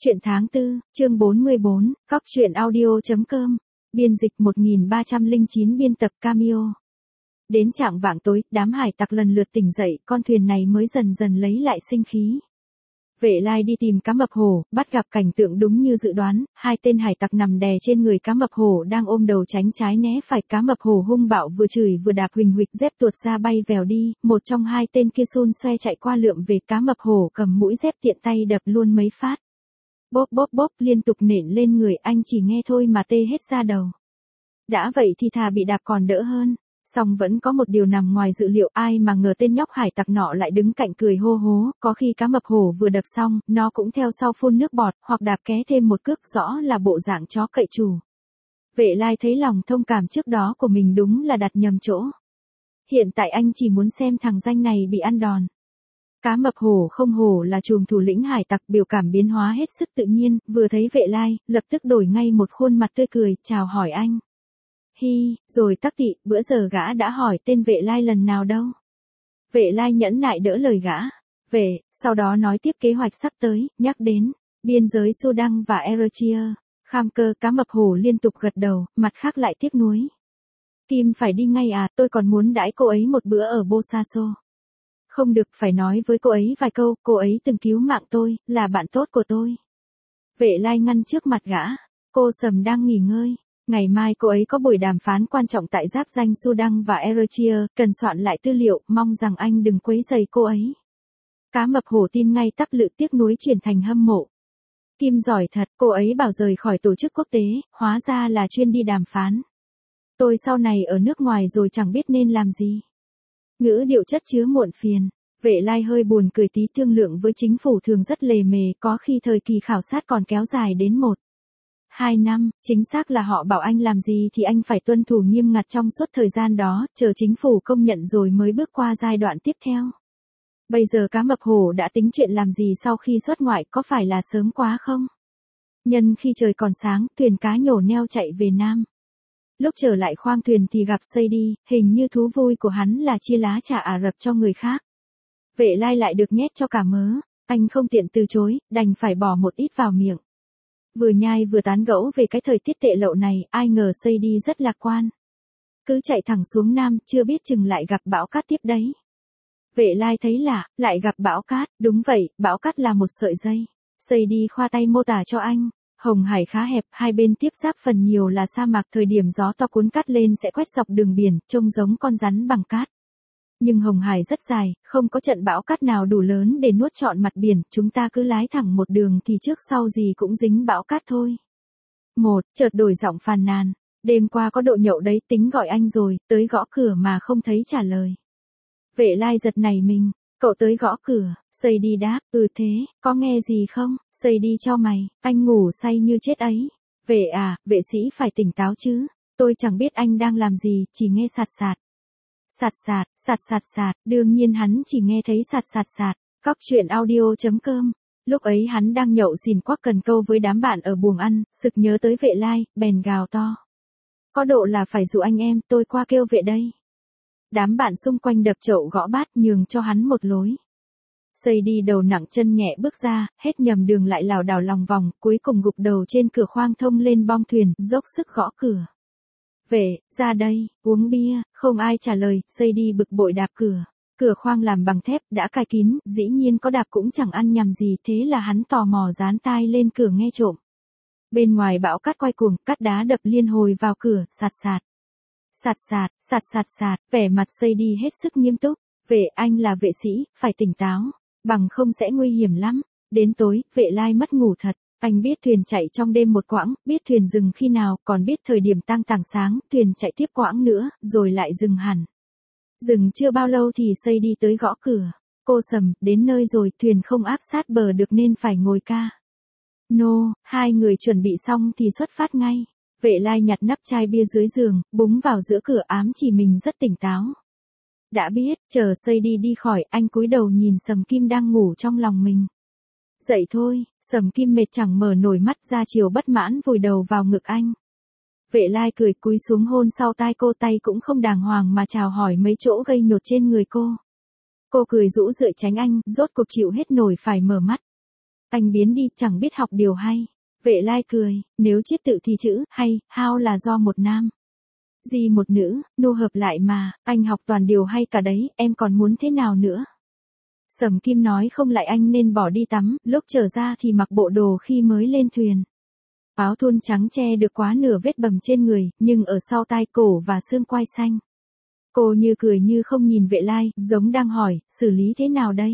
Chuyện tháng tư, chương 44, Cóc truyện audio.com, biên dịch 1309 biên tập Cameo. Đến trạng vạng tối, đám hải tặc lần lượt tỉnh dậy, con thuyền này mới dần dần lấy lại sinh khí. Vệ Lai đi tìm cá mập hổ, bắt gặp cảnh tượng đúng như dự đoán, hai tên hải tặc nằm đè trên người cá mập hổ đang ôm đầu tránh trái né phải. Cá mập hổ hung bạo vừa chửi vừa đạp huỳnh huỵch dép tuột ra bay vèo đi, một trong hai tên kia xun xoe chạy qua lượm về. Cá mập hổ cầm mũi dép tiện tay đập luôn mấy phát. Bóp bóp bóp liên tục nện lên người anh, chỉ nghe thôi mà tê hết da đầu. Đã vậy thì thà bị đạp còn đỡ hơn. Song vẫn có một điều nằm ngoài dự liệu, ai mà ngờ tên nhóc hải tặc nọ lại đứng cạnh cười hô hố, có khi cá mập hổ vừa đập xong, nó cũng theo sau phun nước bọt, hoặc đạp ké thêm một cước, rõ là bộ dạng chó cậy chủ. Vệ Lai thấy lòng thông cảm trước đó của mình đúng là đặt nhầm chỗ. Hiện tại anh chỉ muốn xem thằng danh này bị ăn đòn. Cá mập hổ không hổ là trùm thủ lĩnh hải tặc, biểu cảm biến hóa hết sức tự nhiên, vừa thấy Vệ Lai, lập tức đổi ngay một khuôn mặt tươi cười, chào hỏi anh. Hi, rồi tắc tị, bữa giờ gã đã hỏi tên Vệ Lai lần nào đâu. Vệ Lai nhẫn nại đỡ lời gã. Sau đó nói tiếp kế hoạch sắp tới, nhắc đến biên giới Sudan và Eritrea. Kham Cơ, cá mập hổ liên tục gật đầu, mặt khác lại tiếc nuối. Kim phải đi ngay à, tôi còn muốn đãi cô ấy một bữa ở Bosaso. Không được, phải nói với cô ấy vài câu, cô ấy từng cứu mạng tôi, là bạn tốt của tôi. Vệ Lai ngăn trước mặt gã. Cô Sầm đang nghỉ ngơi. Ngày mai cô ấy có buổi đàm phán quan trọng tại giáp ranh Sudan và Eritrea, cần soạn lại tư liệu, mong rằng anh đừng quấy rầy cô ấy. Cá mập hổ tin ngay tắc lự, tiếc nuối chuyển thành hâm mộ. Kim giỏi thật, cô ấy bảo rời khỏi tổ chức quốc tế, hóa ra là chuyên đi đàm phán. Tôi sau này ở nước ngoài rồi chẳng biết nên làm gì. Ngữ điệu chất chứa muộn phiền. Vệ Lai hơi buồn cười tí, thương lượng với chính phủ thường rất lề mề, có khi thời kỳ khảo sát còn kéo dài đến 1-2 năm, chính xác là họ bảo anh làm gì thì anh phải tuân thủ nghiêm ngặt trong suốt thời gian đó, chờ chính phủ công nhận rồi mới bước qua giai đoạn tiếp theo. Bây giờ cá mập hổ đã tính chuyện làm gì sau khi xuất ngoại, có phải là sớm quá không? Nhân khi trời còn sáng, thuyền cá nhổ neo chạy về Nam. Lúc trở lại khoang thuyền thì gặp Sadie, hình như thú vui của hắn là chia lá trà Ả Rập cho người khác. Vệ Lai lại được nhét cho cả mớ, anh không tiện từ chối, đành phải bỏ một ít vào miệng. Vừa nhai vừa tán gẫu về cái thời tiết tệ lậu này, ai ngờ Sadie rất lạc quan. Cứ chạy thẳng xuống Nam, chưa biết chừng lại gặp bão cát tiếp đấy. Vệ Lai thấy lạ, lại gặp bão cát, đúng vậy, bão cát là một sợi dây. Sadie khoa tay mô tả cho anh. Hồng Hải khá hẹp, hai bên tiếp giáp phần nhiều là sa mạc, thời điểm gió to cuốn cát lên sẽ quét dọc đường biển, trông giống con rắn bằng cát. Nhưng Hồng Hải rất dài, không có trận bão cát nào đủ lớn để nuốt trọn mặt biển, chúng ta cứ lái thẳng một đường thì trước sau gì cũng dính bão cát thôi. Chợt đổi giọng phàn nàn, đêm qua có độ nhậu đấy, tính gọi anh rồi, tới gõ cửa mà không thấy trả lời. Vệ Lai giật nảy mình. Cậu tới gõ cửa, Sadie đáp, thế, có nghe gì không? Sadie chau mày, anh ngủ say như chết ấy. Vệ sĩ phải tỉnh táo chứ, tôi chẳng biết anh đang làm gì, chỉ nghe sạt sạt. Sạt, đương nhiên hắn chỉ nghe thấy sạt. Cóc truyện audio.com. Lúc ấy hắn đang nhậu xỉn quắc cần câu với đám bạn ở buồng ăn, sực nhớ tới Vệ Lai, bèn gào to. Có độ là phải dụ anh em, tôi qua kêu vệ đây. Đám bạn xung quanh đập chậu gõ bát nhường cho hắn một lối. Sadie đầu nặng chân nhẹ bước ra, hết nhầm đường lại lảo đảo lòng vòng, cuối cùng gục đầu trên cửa khoang thông lên bong thuyền, dốc sức gõ cửa. Ra đây, uống bia, không ai trả lời, Sadie bực bội đạp cửa. Cửa khoang làm bằng thép, đã cài kín, dĩ nhiên có đạp cũng chẳng ăn nhầm gì, thế là hắn tò mò dán tai lên cửa nghe trộm. Bên ngoài bão cát quay cuồng, cát đá đập liên hồi vào cửa, sạt, vẻ mặt Sadie hết sức nghiêm túc. Anh là vệ sĩ, phải tỉnh táo, bằng không sẽ nguy hiểm lắm. Đến tối, Vệ Lai mất ngủ thật. Anh biết thuyền chạy trong đêm một quãng, biết thuyền dừng khi nào, còn biết thời điểm tang tàng sáng, thuyền chạy tiếp quãng nữa, rồi lại dừng hẳn. Dừng chưa bao lâu thì Sadie tới gõ cửa. Cô Sầm, đến nơi rồi, thuyền không áp sát bờ được nên phải ngồi ca. Hai người chuẩn bị xong thì xuất phát ngay. Vệ Lai nhặt nắp chai bia dưới giường, búng vào giữa cửa, ám chỉ mình rất tỉnh táo. Đã biết, chờ Sadie đi khỏi, anh cúi đầu nhìn Sầm Kim đang ngủ trong lòng mình. Dậy thôi, Sầm Kim mệt chẳng mở nổi mắt ra, chiều bất mãn vùi đầu vào ngực anh. Vệ Lai cười cúi xuống hôn sau tai cô, tay cũng không đàng hoàng mà chào hỏi mấy chỗ gây nhột trên người cô. Cô cười rũ rượi tránh anh, rốt cuộc chịu hết nổi phải mở mắt. Anh biến đi chẳng biết học điều hay. Vệ Lai cười, nếu chiết tự thì chữ hay, how là do một nam. Gì một nữ, nô hợp lại mà, anh học toàn điều hay cả đấy, em còn muốn thế nào nữa? Sầm Kim nói không lại anh nên bỏ đi tắm, lúc trở ra thì mặc bộ đồ khi mới lên thuyền. Áo thun trắng che được quá nửa vết bầm trên người, nhưng ở sau tai cổ và xương quai xanh. Cô như cười như không nhìn Vệ Lai, giống đang hỏi, xử lý thế nào đây?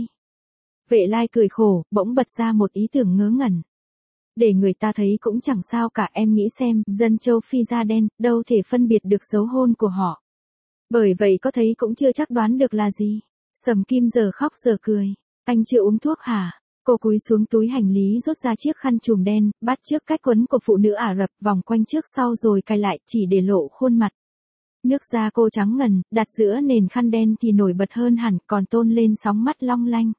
Vệ Lai cười khổ, bỗng bật ra một ý tưởng ngớ ngẩn. Để người ta thấy cũng chẳng sao cả, em nghĩ xem, dân châu Phi da đen, đâu thể phân biệt được dấu hôn của họ. Bởi vậy có thấy cũng chưa chắc đoán được là gì. Sầm Kim giờ khóc giờ cười. Anh chưa uống thuốc hả? Cô cúi xuống túi hành lý rút ra chiếc khăn trùm đen, bắt chước cách quấn của phụ nữ Ả Rập vòng quanh trước sau rồi cài lại chỉ để lộ khuôn mặt. Nước da cô trắng ngần, đặt giữa nền khăn đen thì nổi bật hơn hẳn, còn tôn lên sóng mắt long lanh.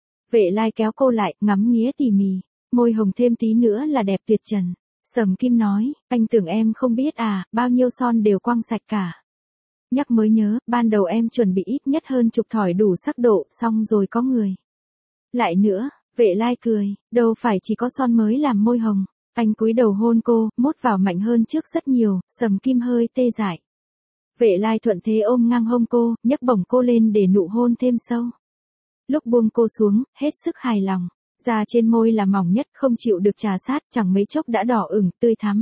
Vệ Lai kéo cô lại, ngắm nghía tỉ mỉ. Môi hồng thêm tí nữa là đẹp tuyệt trần. Sầm Kim nói, anh tưởng em không biết à, bao nhiêu son đều quăng sạch cả. Nhắc mới nhớ, ban đầu em chuẩn bị ít nhất hơn chục thỏi đủ sắc độ, xong rồi có người. Lại nữa, Vệ Lai cười, đâu phải chỉ có son mới làm môi hồng. Anh cúi đầu hôn cô, mốt vào mạnh hơn trước rất nhiều, Sầm Kim hơi tê dại. Vệ Lai thuận thế ôm ngang hông cô, nhấc bổng cô lên để nụ hôn thêm sâu. Lúc buông cô xuống, hết sức hài lòng. Da trên môi là mỏng nhất, không chịu được trà sát, chẳng mấy chốc đã đỏ ửng, tươi thắm.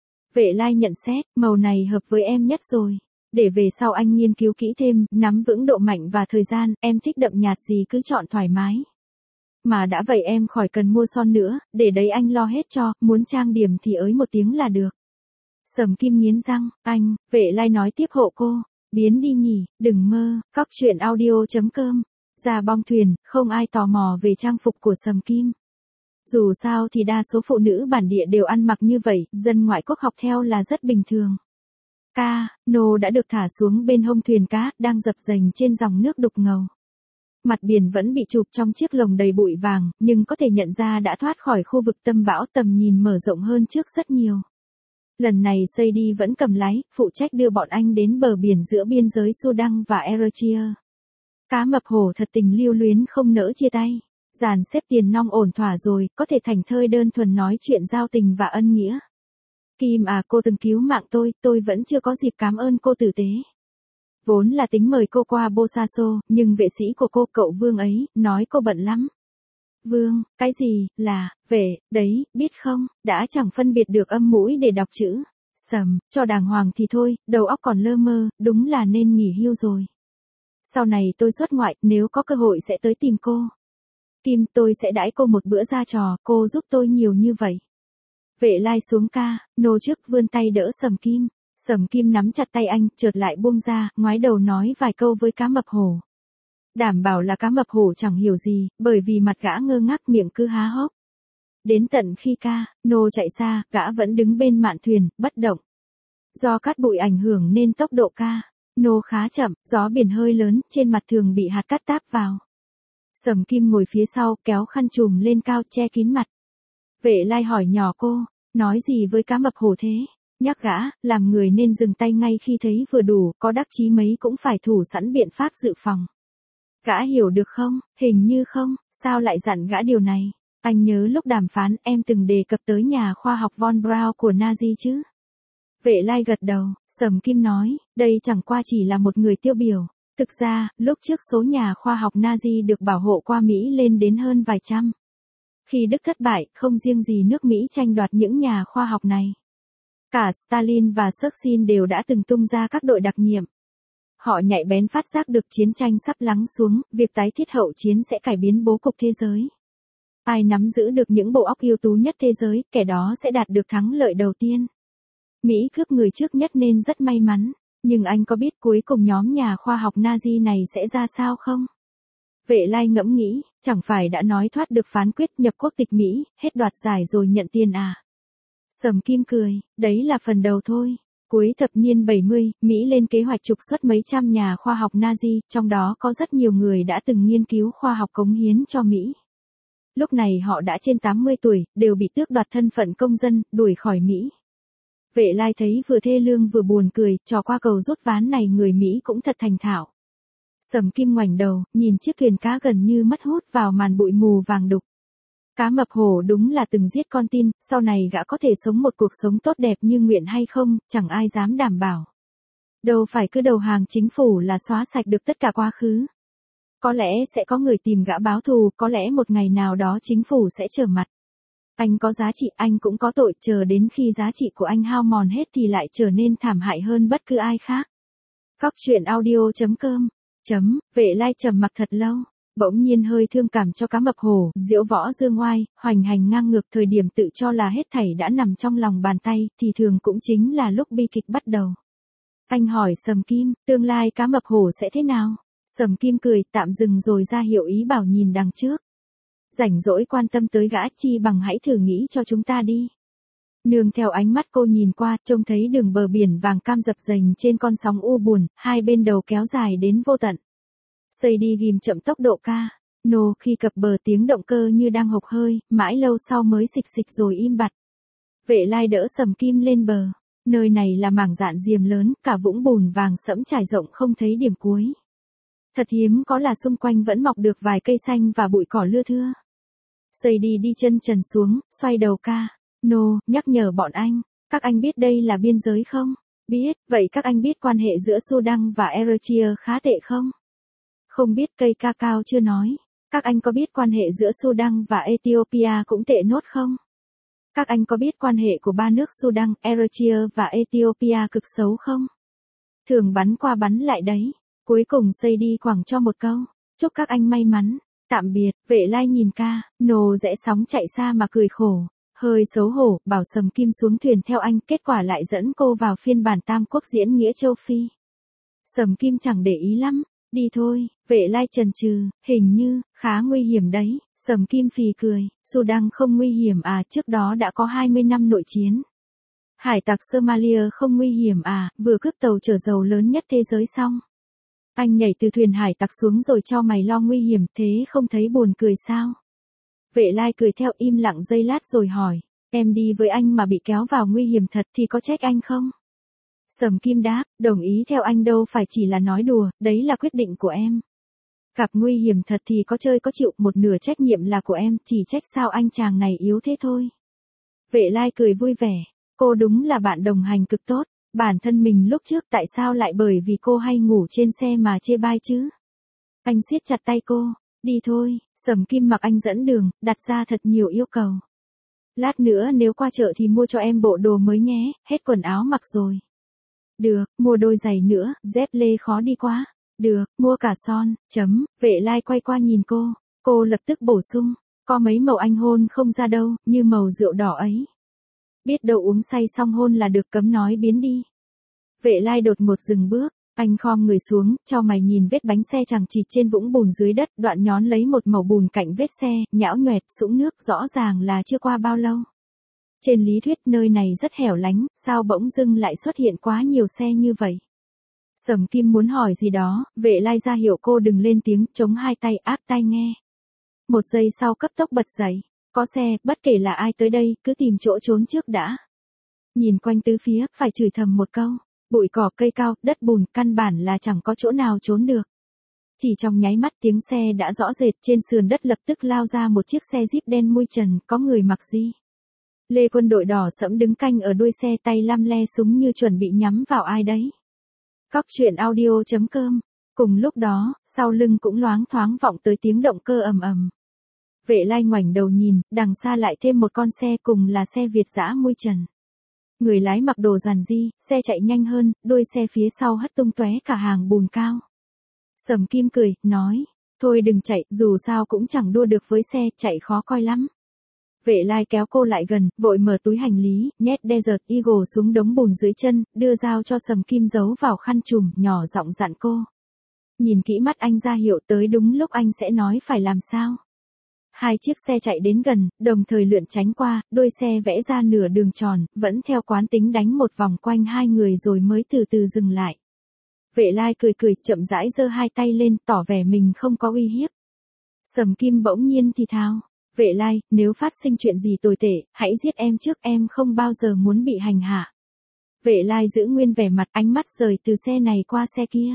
Vệ Lai nhận xét, màu này hợp với em nhất rồi. Để về sau anh nghiên cứu kỹ thêm, nắm vững độ mạnh và thời gian, em thích đậm nhạt gì cứ chọn thoải mái. Mà đã vậy em khỏi cần mua son nữa, để đấy anh lo hết cho, muốn trang điểm thì ới một tiếng là được. Sầm Kim nghiến răng, anh, Vệ Lai nói tiếp hộ cô, biến đi nhỉ, đừng mơ, cóc truyện audio.com. Ra bong thuyền, không ai tò mò về trang phục của Sầm Kim. Dù sao thì đa số phụ nữ bản địa đều ăn mặc như vậy, dân ngoại quốc học theo là rất bình thường. Nô đã được thả xuống bên hông thuyền cá, đang dập dềnh trên dòng nước đục ngầu. Mặt biển vẫn bị chụp trong chiếc lồng đầy bụi vàng, nhưng có thể nhận ra đã thoát khỏi khu vực tâm bão, tầm nhìn mở rộng hơn trước rất nhiều. Lần này Seydi vẫn cầm lái, phụ trách đưa bọn anh đến bờ biển giữa biên giới Sudan và Eritrea. Cá mập hổ thật tình lưu luyến không nỡ chia tay. Dàn xếp tiền nong ổn thỏa rồi, có thể thành thơi đơn thuần nói chuyện giao tình và ân nghĩa. Kim à, cô từng cứu mạng tôi vẫn chưa có dịp cảm ơn cô tử tế. Vốn là tính mời cô qua Bosaso, nhưng vệ sĩ của cô, cậu Vương ấy, nói cô bận lắm. Vương, cái gì, là, vệ, đấy, biết không, đã chẳng phân biệt được âm mũi để đọc chữ. Sầm, cho đàng hoàng thì thôi, đầu óc còn lơ mơ, đúng là nên nghỉ hưu rồi. Sau này tôi xuất ngoại, nếu có cơ hội sẽ tới tìm cô. Kim, tôi sẽ đãi cô một bữa ra trò, cô giúp tôi nhiều như vậy. Vệ Lai xuống nô trước vươn tay đỡ Sầm Kim. Sầm Kim nắm chặt tay anh, chợt lại buông ra, ngoái đầu nói vài câu với cá mập hổ. Đảm bảo là cá mập hổ chẳng hiểu gì, bởi vì mặt gã ngơ ngác, miệng cứ há hốc. Đến tận khi nô chạy xa, gã vẫn đứng bên mạn thuyền, bất động. Do cát bụi ảnh hưởng nên tốc độ nô khá chậm, gió biển hơi lớn, trên mặt thường bị hạt cát táp vào. Sầm Kim ngồi phía sau, kéo khăn trùm lên cao, che kín mặt. Vệ Lai hỏi nhỏ cô, nói gì với cá mập hổ thế? Nhắc gã, làm người nên dừng tay ngay khi thấy vừa đủ, có đắc chí mấy cũng phải thủ sẵn biện pháp dự phòng. Gã hiểu được không? Hình như không, sao lại dặn gã điều này? Anh nhớ lúc đàm phán em từng đề cập tới nhà khoa học Von Braun của Nazi chứ? Vệ Lai gật đầu, Sầm Kim nói, đây chẳng qua chỉ là một người tiêu biểu. Thực ra, lúc trước số nhà khoa học Nazi được bảo hộ qua Mỹ lên đến hơn vài trăm. Khi Đức thất bại, không riêng gì nước Mỹ tranh đoạt những nhà khoa học này. Cả Stalin và Churchill đều đã từng tung ra các đội đặc nhiệm. Họ nhạy bén phát giác được chiến tranh sắp lắng xuống, việc tái thiết hậu chiến sẽ cải biến bố cục thế giới. Ai nắm giữ được những bộ óc ưu tú nhất thế giới, kẻ đó sẽ đạt được thắng lợi đầu tiên. Mỹ cướp người trước nhất nên rất may mắn, nhưng anh có biết cuối cùng nhóm nhà khoa học Nazi này sẽ ra sao không? Vệ Lai ngẫm nghĩ, chẳng phải đã nói thoát được phán quyết nhập quốc tịch Mỹ, hết đoạt giải rồi nhận tiền à? Sầm Kim cười, đấy là phần đầu thôi. Cuối thập niên 70, Mỹ lên kế hoạch trục xuất mấy trăm nhà khoa học Nazi, trong đó có rất nhiều người đã từng nghiên cứu khoa học cống hiến cho Mỹ. Lúc này họ đã trên 80 tuổi, đều bị tước đoạt thân phận công dân, đuổi khỏi Mỹ. Vệ Lai thấy vừa thê lương vừa buồn cười, trò qua cầu rút ván này người Mỹ cũng thật thành thạo. Sầm Kim ngoảnh đầu, nhìn chiếc thuyền cá gần như mất hút vào màn bụi mù vàng đục. Cá mập hổ đúng là từng giết con tin, sau này gã có thể sống một cuộc sống tốt đẹp như nguyện hay không, chẳng ai dám đảm bảo. Đâu phải cứ đầu hàng chính phủ là xóa sạch được tất cả quá khứ. Có lẽ sẽ có người tìm gã báo thù, có lẽ một ngày nào đó chính phủ sẽ trở mặt. Anh có giá trị, anh cũng có tội, chờ đến khi giá trị của anh hao mòn hết thì lại trở nên thảm hại hơn bất cứ ai khác. Cóc truyện audio.com. Vệ Lai trầm mặc thật lâu, bỗng nhiên hơi thương cảm cho cá mập hổ, diễu võ dương oai, hoành hành ngang ngược, thời điểm tự cho là hết thảy đã nằm trong lòng bàn tay, thì thường cũng chính là lúc bi kịch bắt đầu. Anh hỏi Sầm Kim, tương lai cá mập hổ sẽ thế nào? Sầm Kim cười, tạm dừng rồi ra hiệu ý bảo nhìn đằng trước. Rảnh rỗi quan tâm tới gã, chi bằng hãy thử nghĩ cho chúng ta đi. Nương theo ánh mắt cô nhìn qua, trông thấy đường bờ biển vàng cam dập dềnh trên con sóng u buồn, hai bên đầu kéo dài đến vô tận. Xây đi ghim chậm tốc độ ca. Nô khi cập bờ tiếng động cơ như đang hộc hơi, mãi lâu sau mới xịch xịch rồi im bặt. Vệ Lai đỡ Sầm Kim lên bờ. Nơi này là mảng dạn diềm lớn, cả vũng bùn vàng sẫm trải rộng không thấy điểm cuối. Thật hiếm có là xung quanh vẫn mọc được vài cây xanh và bụi cỏ lưa thưa. Xây đi đi chân trần xuống, xoay đầu ca. Nô, nhắc nhở bọn anh, các anh biết đây là biên giới không? Biết, vậy các anh biết quan hệ giữa Sudan và Eritrea khá tệ không? Không biết, cây ca cao chưa nói. Các anh có biết quan hệ giữa Sudan và Ethiopia cũng tệ nốt không? Các anh có biết quan hệ của ba nước Sudan, Eritrea và Ethiopia cực xấu không? Thường bắn qua bắn lại đấy. Cuối cùng Xây đi quẳng cho một câu. Chúc các anh may mắn. Tạm biệt. Vệ Lai nhìn ca. Nô rẽ sóng chạy xa mà cười khổ. Hơi xấu hổ, bảo Sầm Kim xuống thuyền theo anh, kết quả lại dẫn cô vào phiên bản Tam Quốc diễn nghĩa châu Phi. Sầm Kim chẳng để ý lắm. Đi thôi. Vệ Lai chần chừ, hình như khá nguy hiểm đấy. Sầm Kim phì cười. Sudan không nguy hiểm à, trước đó đã có 20 năm nội chiến. Hải tặc Somalia không nguy hiểm à, vừa cướp tàu chở dầu lớn nhất thế giới xong. Anh nhảy từ thuyền hải tặc xuống rồi cho mày lo nguy hiểm, thế không thấy buồn cười sao? Vệ Lai cười theo, im lặng giây lát rồi hỏi, em đi với anh mà bị kéo vào nguy hiểm thật thì có trách anh không? Sầm Kim đáp, đồng ý theo anh đâu phải chỉ là nói đùa, đấy là quyết định của em. Gặp nguy hiểm thật thì có chơi có chịu, một nửa trách nhiệm là của em, chỉ trách sao anh chàng này yếu thế thôi. Vệ Lai cười vui vẻ, cô đúng là bạn đồng hành cực tốt. Bản thân mình lúc trước tại sao lại bởi vì cô hay ngủ trên xe mà chê bai chứ? Anh siết chặt tay cô, đi thôi. Sầm Kim mặc anh dẫn đường, đặt ra thật nhiều yêu cầu. Lát nữa nếu qua chợ thì mua cho em bộ đồ mới nhé, hết quần áo mặc rồi. Được, mua đôi giày nữa, dép lê khó đi quá. Được, mua cả son. Vệ Lai quay qua nhìn cô lập tức bổ sung, có mấy màu anh hôn không ra đâu, như màu rượu đỏ ấy. Biết đâu uống say xong hôn là được, cấm nói biến đi. Vệ Lai đột ngột dừng bước, anh khom người xuống, chau mày nhìn vết bánh xe chằng chịt trên vũng bùn dưới đất, đoạn nhón lấy một mẩu bùn cạnh vết xe, nhão nhoẹt, sũng nước, rõ ràng là chưa qua bao lâu. Trên lý thuyết nơi này rất hẻo lánh, sao bỗng dưng lại xuất hiện quá nhiều xe như vậy? Sầm Kim muốn hỏi gì đó, Vệ Lai ra hiệu cô đừng lên tiếng, chống hai tay áp tai nghe. Một giây sau cấp tốc bật dậy. Có xe, bất kể là ai tới đây, cứ tìm chỗ trốn trước đã. Nhìn quanh tứ phía, phải chửi thầm một câu. Bụi cỏ cây cao, đất bùn, căn bản là chẳng có chỗ nào trốn được. Chỉ trong nháy mắt tiếng xe đã rõ rệt, trên sườn đất lập tức lao ra một chiếc xe Jeep đen mui trần, có người mặc gì. Lê quân đội đỏ sẫm đứng canh ở đuôi xe, tay lăm le súng như chuẩn bị nhắm vào ai đấy. Cóc truyện audio.com. Cùng lúc đó, sau lưng cũng loáng thoáng vọng tới tiếng động cơ ầm ầm. Vệ Lai ngoảnh đầu nhìn, đằng xa lại thêm một con xe, cùng là xe Việt dã mui trần. Người lái mặc đồ giản dị, xe chạy nhanh hơn, đuôi xe phía sau hất tung tóe cả hàng bùn cao. Sầm Kim cười, nói, thôi đừng chạy, dù sao cũng chẳng đua được với xe, chạy khó coi lắm. Vệ Lai kéo cô lại gần, vội mở túi hành lý, nhét Desert Eagle xuống đống bùn dưới chân, đưa dao cho Sầm Kim giấu vào khăn trùm, nhỏ giọng dặn cô. Nhìn kỹ mắt anh ra hiệu tới đúng lúc anh sẽ nói phải làm sao. Hai chiếc xe chạy đến gần, đồng thời lượn tránh qua, đuôi xe vẽ ra nửa đường tròn, vẫn theo quán tính đánh một vòng quanh hai người rồi mới từ từ dừng lại. Vệ Lai cười cười, chậm rãi giơ hai tay lên, tỏ vẻ mình không có uy hiếp. Sầm Kim bỗng nhiên thì thào, Vệ Lai, nếu phát sinh chuyện gì tồi tệ, hãy giết em trước, em không bao giờ muốn bị hành hạ. Vệ Lai giữ nguyên vẻ mặt, ánh mắt rời từ xe này qua xe kia.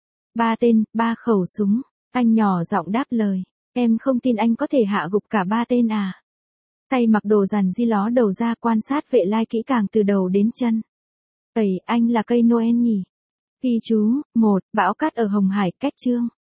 3 tên, 3 khẩu súng, anh nhỏ giọng đáp lời. Em không tin anh có thể hạ gục cả 3 tên à. Tay mặc đồ giản di ló đầu ra quan sát vệ lai kỹ càng từ đầu đến chân. Anh là cây Noel nhỉ? Ghi chú, 1, bão cát ở Hồng Hải, cách chương.